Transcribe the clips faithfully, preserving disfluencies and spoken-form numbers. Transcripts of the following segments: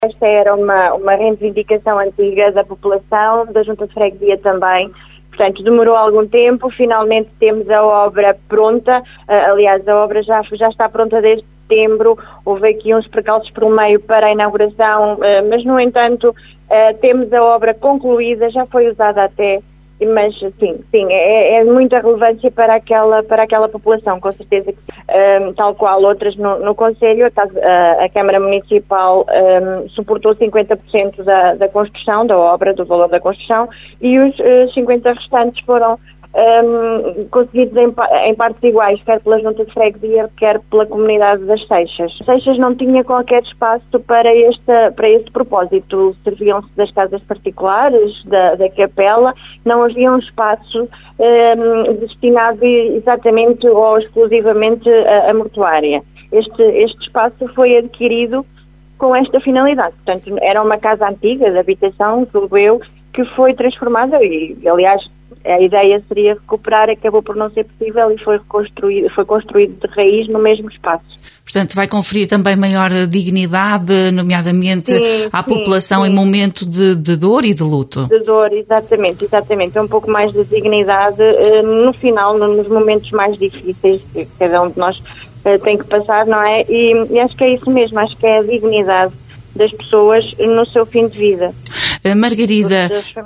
Esta era uma, uma reivindicação antiga da população, da Junta de Freguesia também. Portanto, demorou algum tempo, finalmente temos a obra pronta. Uh, aliás, a obra já, já está pronta desde setembro. Houve aqui uns percalços por meio para a inauguração, uh, mas, no entanto, uh, temos a obra concluída, já foi usada até. Mas, sim, sim, é, é de muita relevância para aquela, para aquela população, com certeza que, um, tal qual outras no, no Conselho, a, a Câmara Municipal um, suportou cinquenta por cento da, da construção, da obra, do valor da construção, e os uh, cinquenta por cento restantes foram um, conseguidos em, em partes iguais, quer pela Junta de Freguesia, quer pela comunidade das Seixas. Seixas não tinha qualquer espaço para este, para este propósito, serviam-se das casas particulares, da, da capela, não havia um espaço um, destinado exatamente ou exclusivamente à, à mortuária. Este, este espaço foi adquirido com esta finalidade. Portanto, era uma casa antiga de habitação, julgo eu, que foi transformada e, aliás, a ideia seria recuperar, acabou por não ser possível e foi reconstruído, foi construído de raiz no mesmo espaço. Portanto, vai conferir também maior dignidade, nomeadamente sim, à sim, população sim. em momento de, de dor e de luto. De dor, exatamente, exatamente. É um pouco mais de dignidade uh, no final, nos momentos mais difíceis que cada um de nós uh, tem que passar, não é? E, e acho que é isso mesmo, acho que é a dignidade das pessoas no seu fim de vida. Margarida,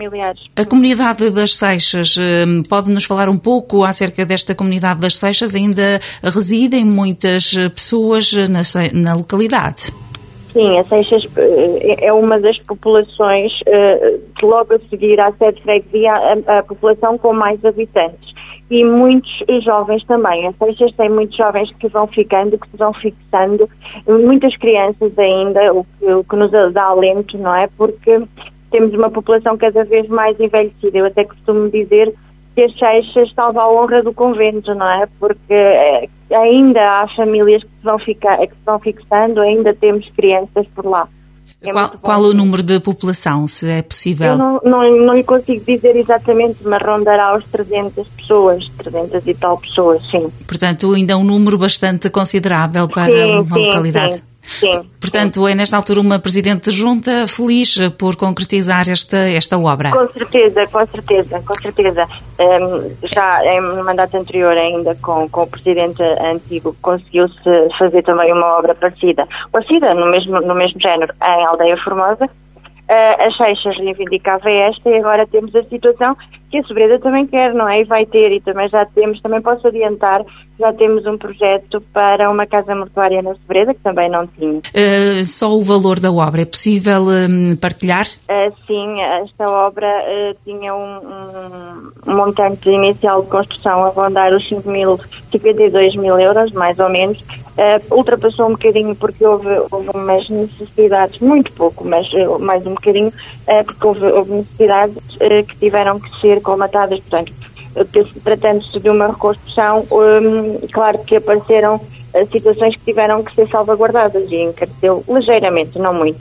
a comunidade das Seixas, pode-nos falar um pouco acerca desta comunidade das Seixas? Ainda residem muitas pessoas na, na localidade? Sim, a Seixas é uma das populações que logo a seguir à sede de freguesia, a, a população com mais habitantes. E muitos jovens também. A Seixas tem muitos jovens que vão ficando, que se vão fixando, muitas crianças ainda, o que, o que nos dá alento, não é? Porque temos uma população cada vez mais envelhecida. Eu até costumo dizer que as Seixas salva a honra do convento, não é? Porque ainda há famílias que se vão, ficar, que se vão fixando, ainda temos crianças por lá. É qual qual o número de população, se é possível? Eu não, não, não lhe consigo dizer exatamente, mas rondará aos trezentas pessoas, trezentas e tal pessoas, sim. Portanto, ainda é um número bastante considerável para sim, uma sim, localidade. Sim. Sim, Portanto, sim. é nesta altura uma Presidente de Junta feliz por concretizar esta, esta obra. Com certeza, com certeza, com certeza. Um, já em mandato anterior ainda com, com o Presidente antigo conseguiu-se fazer também uma obra parecida, parecida no mesmo, no mesmo género em Aldeia Formosa. Uh, a Seixas reivindicava esta e agora temos a situação que a Sobreda também quer, não é? E vai ter, e também já temos, também posso adiantar, já temos um projeto para uma casa mortuária na Sobreda, que também não tinha. Uh, só o valor da obra, é possível um, partilhar? Uh, sim, esta obra uh, tinha um, um, um montante inicial de construção a rondar os cinquenta e dois mil euros, mais ou menos. Uh, ultrapassou um bocadinho porque houve, houve umas necessidades, muito pouco, mas uh, mais um bocadinho, uh, porque houve, houve necessidades uh, que tiveram que ser colmatadas. Portanto, uh, tratando-se de uma reconstrução, um, claro que apareceram uh, situações que tiveram que ser salvaguardadas e encareceu ligeiramente, não muito.